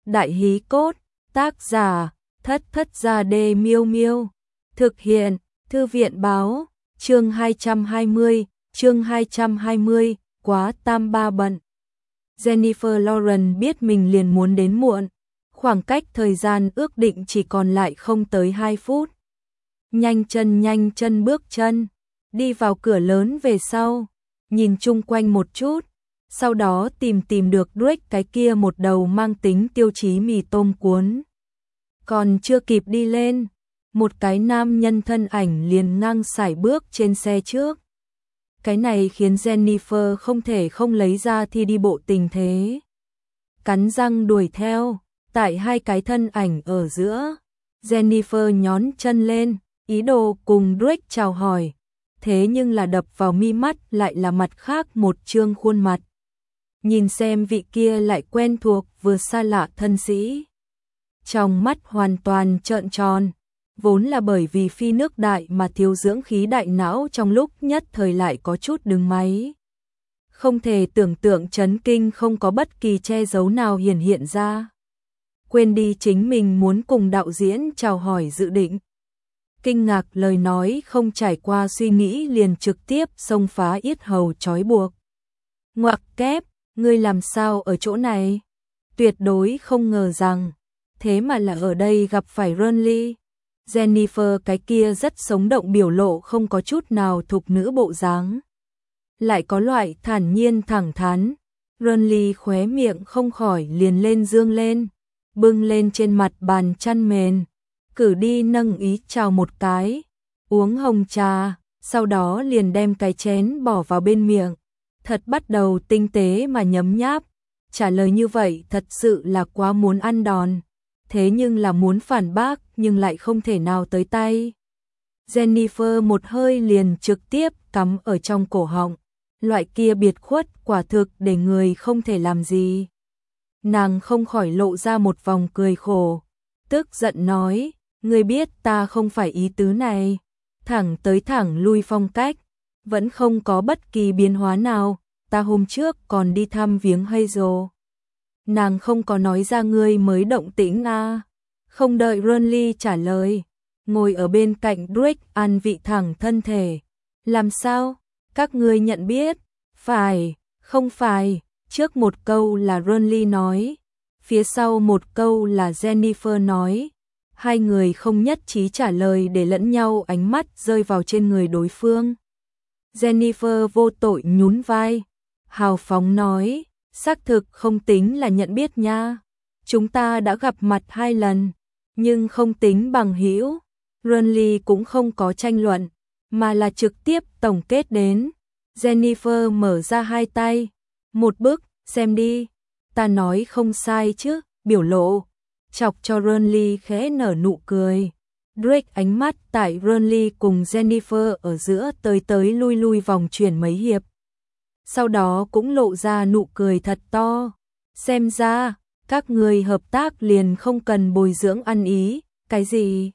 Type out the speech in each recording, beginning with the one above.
Đại hí cốt, tác giả, Thất Thất Gia Đê Miêu Miêu. Thực hiện, Thư viện báo, chương 220, quá tam ba bận. Jennifer Lawrence biết mình liền muốn đến muộn, khoảng cách thời gian ước định chỉ còn lại không tới 2 phút. Nhanh chân bước chân, đi vào cửa lớn về sau, nhìn chung quanh một chút, sau đó tìm được Drake cái kia một đầu mang tính tiêu chí mì tôm cuốn. Còn chưa kịp đi lên, một cái nam nhân thân ảnh liền ngang sải bước trên xe trước. Cái này khiến Jennifer không thể không lấy ra thì đi bộ tình thế. Cắn răng đuổi theo, tại hai cái thân ảnh ở giữa, Jennifer nhón chân lên, ý đồ cùng Drake chào hỏi. Thế nhưng là đập vào mi mắt lại là mặt khác một trương khuôn mặt. Nhìn xem vị kia lại quen thuộc vừa xa lạ thân sĩ. Trong mắt hoàn toàn trợn tròn, vốn là bởi vì phi nước đại mà thiếu dưỡng khí đại não trong lúc nhất thời lại có chút đứng máy. Không thể tưởng tượng chấn kinh không có bất kỳ che giấu nào hiển hiện ra. Quên đi chính mình muốn cùng đạo diễn chào hỏi dự định. Kinh ngạc lời nói không trải qua suy nghĩ liền trực tiếp xông phá yết hầu trói buộc. Ngoặc kép, ngươi làm sao ở chỗ này? Tuyệt đối không ngờ rằng, thế mà là ở đây gặp phải Renly. Jennifer cái kia rất sống động biểu lộ không có chút nào thục nữ bộ dáng. Lại có loại thản nhiên thẳng thắn. Renly khóe miệng không khỏi liền lên dương lên, bưng lên trên mặt bàn chăn mền. Cử đi nâng ý chào một cái, uống hồng trà, sau đó liền đem cái chén bỏ vào bên miệng. Thật bắt đầu tinh tế mà nhấm nháp, trả lời như vậy thật sự là quá muốn ăn đòn. Thế nhưng là muốn phản bác nhưng lại không thể nào tới tay. Jennifer một hơi liền trực tiếp cắm ở trong cổ họng, loại kia biệt khuất quả thực để người không thể làm gì. Nàng không khỏi lộ ra một vòng cười khổ, tức giận nói, ngươi biết ta không phải ý tứ này, thẳng tới thẳng lui phong cách, vẫn không có bất kỳ biến hóa nào, ta hôm trước còn đi thăm viếng Hazel. Nàng không có nói ra ngươi mới động tĩnh à. Không đợi Renly trả lời, ngồi ở bên cạnh Drake an vị thẳng thân thể. Làm sao? Các ngươi nhận biết? Phải, không phải. Trước một câu là Renly nói, phía sau một câu là Jennifer nói. Hai người không nhất trí trả lời để lẫn nhau ánh mắt rơi vào trên người đối phương. Jennifer vô tội nhún vai, hào phóng nói, xác thực không tính là nhận biết nha. Chúng ta đã gặp mặt 2 lần, nhưng không tính bằng hữu. Renly cũng không có tranh luận, mà là trực tiếp tổng kết đến. Jennifer mở ra hai tay, một bức, xem đi, ta nói không sai chứ, biểu lộ. Chọc cho Renly khẽ nở nụ cười. Drake ánh mắt tại Renly cùng Jennifer ở giữa tới lui vòng chuyển mấy hiệp. Sau đó cũng lộ ra nụ cười thật to. Xem ra, các người hợp tác liền không cần bồi dưỡng ăn ý, cái gì?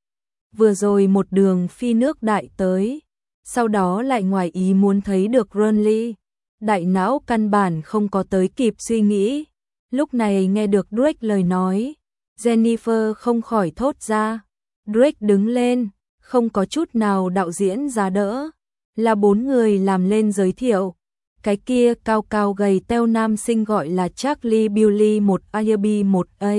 Vừa rồi một đường phi nước đại tới, sau đó lại ngoài ý muốn thấy được Renly. Đại não căn bản không có tới kịp suy nghĩ. Lúc này nghe được Drake lời nói, Jennifer không khỏi thốt ra. Drake đứng lên, không có chút nào đạo diễn ra đỡ. Là 4 người làm lên giới thiệu. Cái kia cao cao gầy teo nam sinh gọi là Charlie Bewley một IRB một A.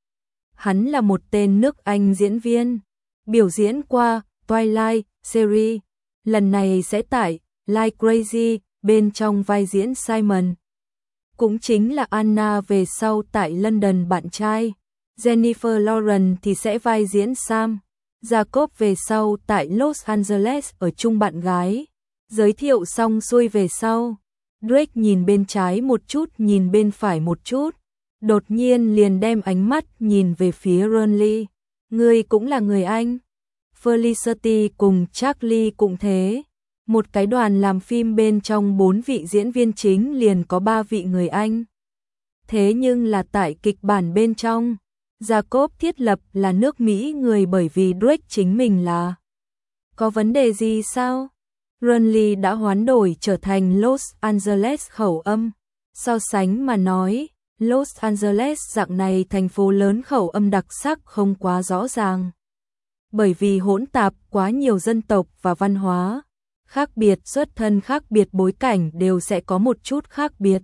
Hắn là một tên nước Anh diễn viên, biểu diễn qua Twilight series, lần này sẽ tại Like Crazy bên trong vai diễn Simon. Cũng chính là Anna về sau tại London bạn trai. Jennifer Lawrence thì sẽ vai diễn Sam. Jacob về sau tại Los Angeles ở chung bạn gái. Giới thiệu xong xuôi về sau, Drake nhìn bên trái một chút nhìn bên phải một chút, đột nhiên liền đem ánh mắt nhìn về phía Renly. Ngươi cũng là người Anh. Felicity cùng Charlie cũng thế. Một cái đoàn làm phim bên trong 4 vị diễn viên chính liền có 3 vị người Anh. Thế nhưng là tại kịch bản bên trong, Jacob thiết lập là nước Mỹ người bởi vì Drake chính mình là. Có vấn đề gì sao? Renly đã hoán đổi trở thành Los Angeles khẩu âm. So sánh mà nói, Los Angeles dạng này thành phố lớn khẩu âm đặc sắc không quá rõ ràng. Bởi vì hỗn tạp quá nhiều dân tộc và văn hóa, khác biệt xuất thân khác biệt bối cảnh đều sẽ có một chút khác biệt.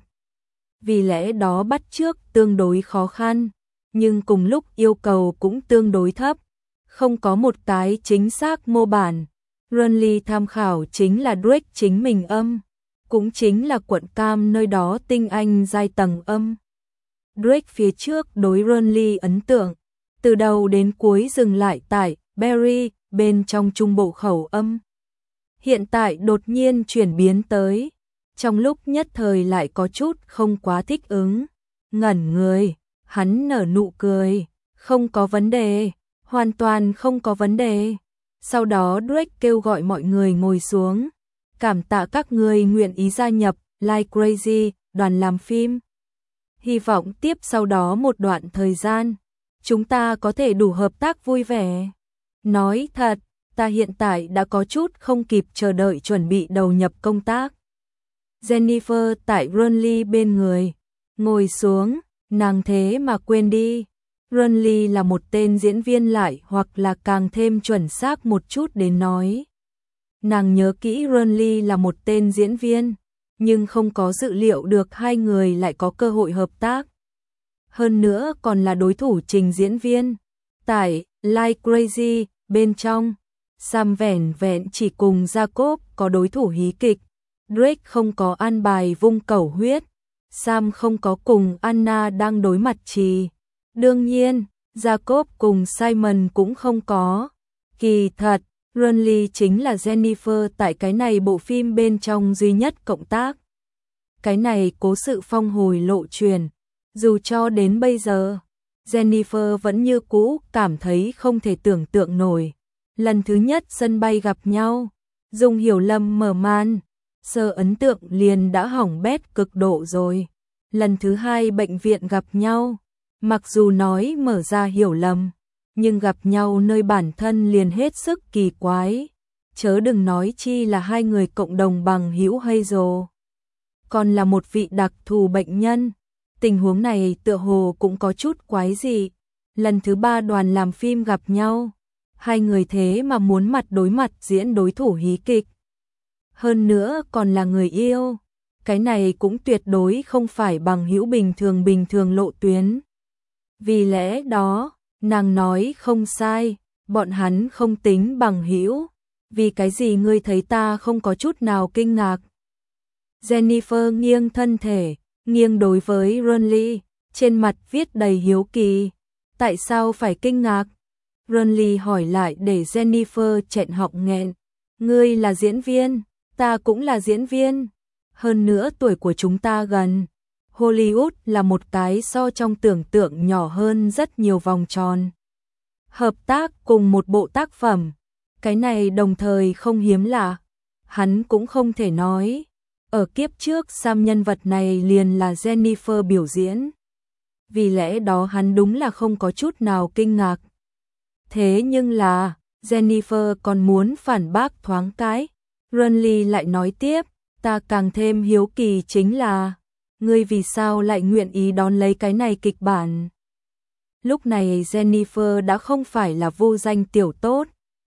Vì lẽ đó bắt chước tương đối khó khăn, nhưng cùng lúc yêu cầu cũng tương đối thấp, không có một cái chính xác mô bản. Runley tham khảo chính là Drake chính mình âm, cũng chính là quận Cam nơi đó tinh anh giai tầng âm. Drake phía trước đối Runley ấn tượng, từ đầu đến cuối dừng lại tại Berry bên trong trung bộ khẩu âm. Hiện tại đột nhiên chuyển biến tới, trong lúc nhất thời lại có chút không quá thích ứng. Ngẩn người, hắn nở nụ cười, không có vấn đề, hoàn toàn không có vấn đề. Sau đó Drake kêu gọi mọi người ngồi xuống, cảm tạ các người nguyện ý gia nhập Like Crazy, đoàn làm phim. Hy vọng tiếp sau đó một đoạn thời gian, chúng ta có thể đủ hợp tác vui vẻ. Nói thật, ta hiện tại đã có chút không kịp chờ đợi chuẩn bị đầu nhập công tác. Jennifer tại Runley bên người, ngồi xuống, nàng thế mà quên đi. Runley là một tên diễn viên lại hoặc là càng thêm chuẩn xác một chút đến nói. Nàng nhớ kỹ Runley là một tên diễn viên, nhưng không có dự liệu được hai người lại có cơ hội hợp tác. Hơn nữa còn là đối thủ trình diễn viên. Tại Like Crazy bên trong, Sam vẻn vẹn chỉ cùng Jacob có đối thủ hí kịch. Drake không có an bài vung cẩu huyết. Sam không có cùng Anna đang đối mặt trì. Đương nhiên, Jacob cùng Simon cũng không có. Kỳ thật, Runley chính là Jennifer tại cái này bộ phim bên trong duy nhất cộng tác. Cái này cố sự phong hồi lộ truyền. Dù cho đến bây giờ, Jennifer vẫn như cũ cảm thấy không thể tưởng tượng nổi. Lần thứ nhất sân bay gặp nhau, Dung Hiểu Lâm mở màn, sơ ấn tượng liền đã hỏng bét cực độ rồi. Lần thứ hai bệnh viện gặp nhau, mặc dù nói mở ra hiểu lầm, nhưng gặp nhau nơi bản thân liền hết sức kỳ quái. Chớ đừng nói chi là hai người cộng đồng bằng hữu Hazel. Còn là một vị đặc thù bệnh nhân. Tình huống này tựa hồ cũng có chút quái dị. Lần thứ ba đoàn làm phim gặp nhau, hai người thế mà muốn mặt đối mặt diễn đối thủ hí kịch. Hơn nữa còn là người yêu. Cái này cũng tuyệt đối không phải bằng hữu bình thường lộ tuyến. Vì lẽ đó, nàng nói không sai, bọn hắn không tính bằng hữu. Vì cái gì ngươi thấy ta không có chút nào kinh ngạc? Jennifer nghiêng thân thể, nghiêng đối với Runley, trên mặt viết đầy hiếu kỳ. Tại sao phải kinh ngạc? Runley hỏi lại để Jennifer nghẹn họng nghẹn. Ngươi là diễn viên, ta cũng là diễn viên. Hơn nữa tuổi của chúng ta gần. Hollywood là một cái so trong tưởng tượng nhỏ hơn rất nhiều vòng tròn. Hợp tác cùng một bộ tác phẩm, cái này đồng thời không hiếm lạ. Hắn cũng không thể nói. Ở kiếp trước Sam nhân vật này liền là Jennifer biểu diễn. Vì lẽ đó hắn đúng là không có chút nào kinh ngạc. Thế nhưng là, Jennifer còn muốn phản bác thoáng cái. Runley lại nói tiếp, ta càng thêm hiếu kỳ chính là, ngươi vì sao lại nguyện ý đón lấy cái này kịch bản. Lúc này Jennifer đã không phải là vô danh tiểu tốt.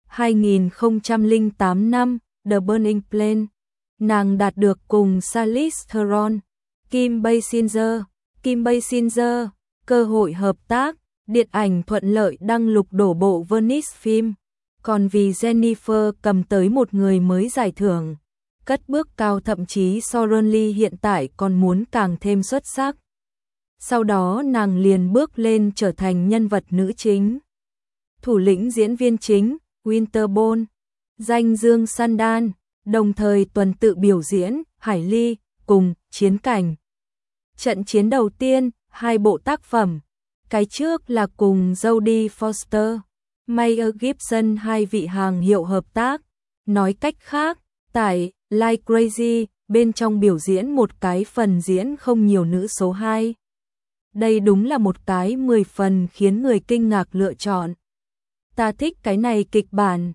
2008 năm, The Burning Plain, nàng đạt được cùng Charlize Theron, Kim Basinger, cơ hội hợp tác, điện ảnh thuận lợi đăng lục đổ bộ Venice phim. Còn vì Jennifer cầm tới một người mới giải thưởng, cất bước cao thậm chí so Runley hiện tại còn muốn càng thêm xuất sắc. Sau đó nàng liền bước lên trở thành nhân vật nữ chính. Thủ lĩnh diễn viên chính, Winterborn, danh dương Sandan, đồng thời tuần tự biểu diễn, Hải Ly, cùng, chiến cảnh. Trận chiến đầu tiên, hai bộ tác phẩm. Cái trước là cùng Jodie Foster, Mel Gibson hai vị hàng hiệu hợp tác. Nói cách khác, tại Like Crazy, bên trong biểu diễn một cái phần diễn không nhiều nữ số 2. Đây đúng là một cái 10 phần khiến người kinh ngạc lựa chọn. Ta thích cái này kịch bản.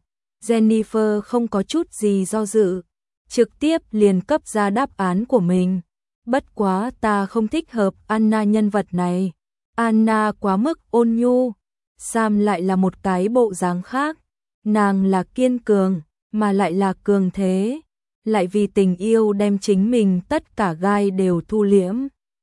Jennifer không có chút gì do dự, trực tiếp liền cấp ra đáp án của mình. Bất quá ta không thích hợp Anna nhân vật này. Anna quá mức ôn nhu, Sam lại là một cái bộ dáng khác. Nàng là kiên cường, mà lại là cường thế, lại vì tình yêu đem chính mình tất cả gai đều thu liễm.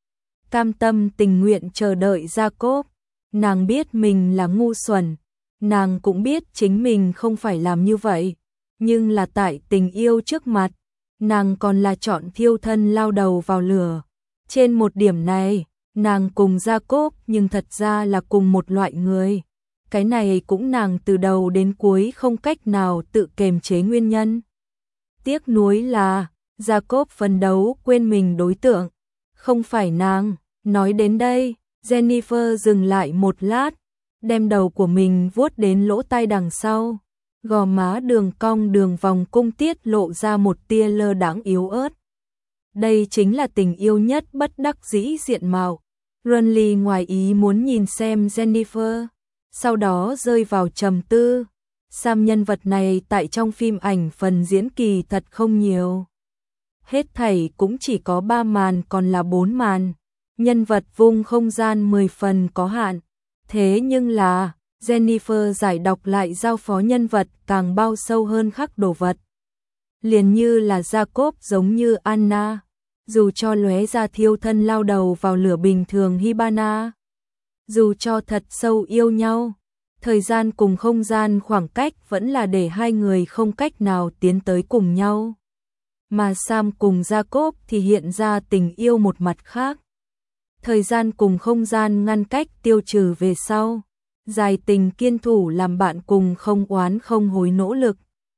Cam tâm tình nguyện chờ đợi Jacob. Nàng biết mình là ngu xuẩn, nàng cũng biết chính mình không phải làm như vậy, nhưng là tại tình yêu trước mặt, nàng còn là chọn thiêu thân lao đầu vào lửa. Trên một điểm này, nàng cùng Jacob nhưng thật ra là cùng một loại người. Cái này cũng nàng từ đầu đến cuối không cách nào tự kiềm chế nguyên nhân. Tiếc nuối là, Jacob phấn đấu quên mình đối tượng, không phải nàng. Nói đến đây, Jennifer dừng lại một lát, đem đầu của mình vuốt đến lỗ tai đằng sau. Gò má đường cong đường vòng cung tiết lộ ra một tia lơ đãng yếu ớt. Đây chính là tình yêu nhất bất đắc dĩ diện mạo. Renly ngoài ý muốn nhìn xem Jennifer, sau đó rơi vào trầm tư. Sam nhân vật này tại trong phim ảnh phần diễn kỳ thật không nhiều. Hết thảy cũng chỉ có 3 màn còn là 4 màn. Nhân vật vung không gian 10 phần có hạn. Thế nhưng là, Jennifer giải đọc lại giao phó nhân vật càng bao sâu hơn khắc đồ vật. Liền như là Jacob giống như Anna, dù cho lóe ra thiêu thân lao đầu vào lửa bình thường Hibana. Dù cho thật sâu yêu nhau, thời gian cùng không gian khoảng cách vẫn là để hai người không cách nào tiến tới cùng nhau. Mà Sam cùng Jacob thì hiện ra tình yêu một mặt khác. Thời gian cùng không gian ngăn cách tiêu trừ về sau, dài tình kiên thủ làm bạn cùng không oán không hối nỗ lực.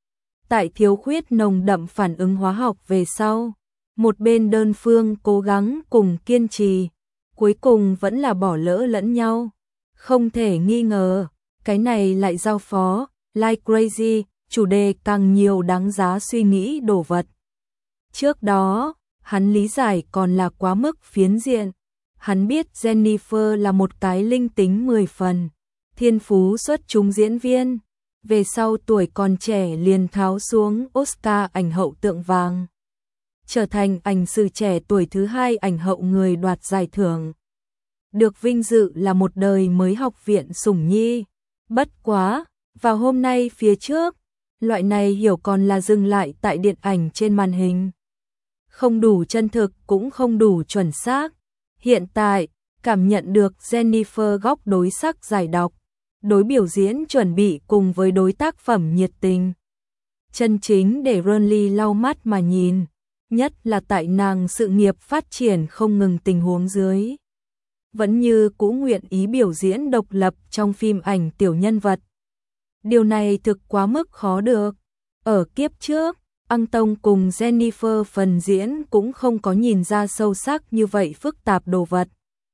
Tại thiếu khuyết nồng đậm phản ứng hóa học về sau, một bên đơn phương cố gắng cùng kiên trì, cuối cùng vẫn là bỏ lỡ lẫn nhau. Không thể nghi ngờ, cái này lại giao phó, like crazy, chủ đề càng nhiều đáng giá suy nghĩ đồ vật. Trước đó, hắn lý giải còn là quá mức phiến diện. Hắn biết Jennifer là một cái linh tính 10 phần, thiên phú xuất chúng diễn viên. Về sau tuổi còn trẻ liền tháo xuống Oscar ảnh hậu tượng vàng, trở thành ảnh sử trẻ tuổi thứ 2 ảnh hậu người đoạt giải thưởng. Được vinh dự là một đời mới học viện sủng nhi. Bất quá, vào hôm nay phía trước, loại này hiểu còn là dừng lại tại điện ảnh trên màn hình. Không đủ chân thực cũng không đủ chuẩn xác. Hiện tại, cảm nhận được Jennifer góc đối sắc giải đọc, đối biểu diễn chuẩn bị cùng với đối tác phẩm nhiệt tình. Chân chính để Renly lau mắt mà nhìn, nhất là tại nàng sự nghiệp phát triển không ngừng tình huống dưới. Vẫn như cũ nguyện ý biểu diễn độc lập trong phim ảnh tiểu nhân vật. Điều này thực quá mức khó được. Ở kiếp trước, Ăng Tông cùng Jennifer phần diễn cũng không có nhìn ra sâu sắc như vậy phức tạp đồ vật.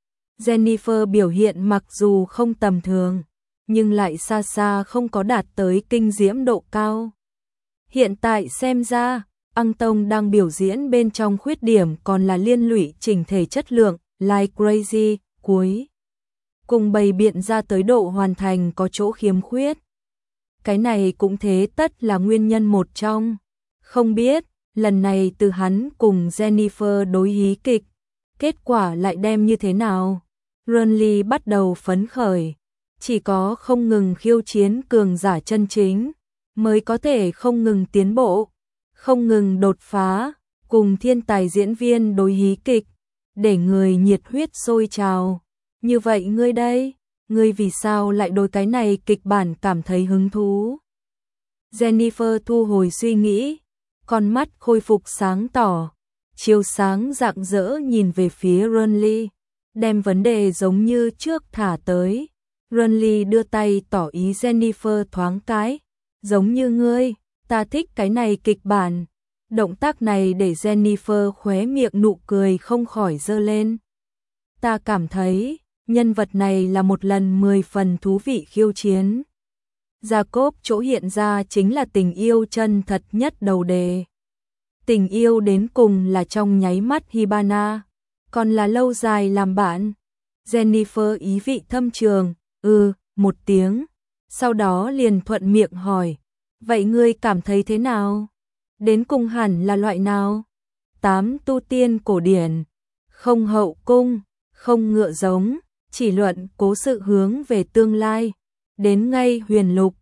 Jennifer biểu hiện mặc dù không tầm thường, nhưng lại xa xa không có đạt tới kinh diễm độ cao. Hiện tại xem ra, Ăng Tông đang biểu diễn bên trong khuyết điểm còn là liên lụy chỉnh thể chất lượng, like crazy, cuối cùng bày biện ra tới độ hoàn thành có chỗ khiếm khuyết. Cái này cũng thế tất là nguyên nhân một trong. Không biết, lần này từ hắn cùng Jennifer đối hí kịch, kết quả lại đem như thế nào? Renly bắt đầu phấn khởi, chỉ có không ngừng khiêu chiến cường giả chân chính, mới có thể không ngừng tiến bộ, không ngừng đột phá, cùng thiên tài diễn viên đối hí kịch, để người nhiệt huyết sôi trào. Như vậy ngươi đây, ngươi vì sao lại đối cái này kịch bản cảm thấy hứng thú? Jennifer thu hồi suy nghĩ, con mắt khôi phục sáng tỏ, chiếu sáng rạng rỡ nhìn về phía Renly, đem vấn đề giống như trước thả tới. Renly đưa tay tỏ ý Jennifer thoáng cái, giống như ngươi, ta thích cái này kịch bản. Động tác này để Jennifer khóe miệng nụ cười không khỏi dơ lên. Ta cảm thấy, nhân vật này là một lần 10 phần thú vị khiêu chiến. Jacob chỗ hiện ra chính là tình yêu chân thật nhất đầu đề. Tình yêu đến cùng là trong nháy mắt Hibana, còn là lâu dài làm bạn. Jennifer ý vị thâm trường, một tiếng, sau đó liền thuận miệng hỏi, vậy ngươi cảm thấy thế nào? Đến cùng hẳn là loại nào? 8 tu tiên cổ điển, không hậu cung, không ngựa giống, chỉ luận cố sự hướng về tương lai. Đến ngay Huyền Lục,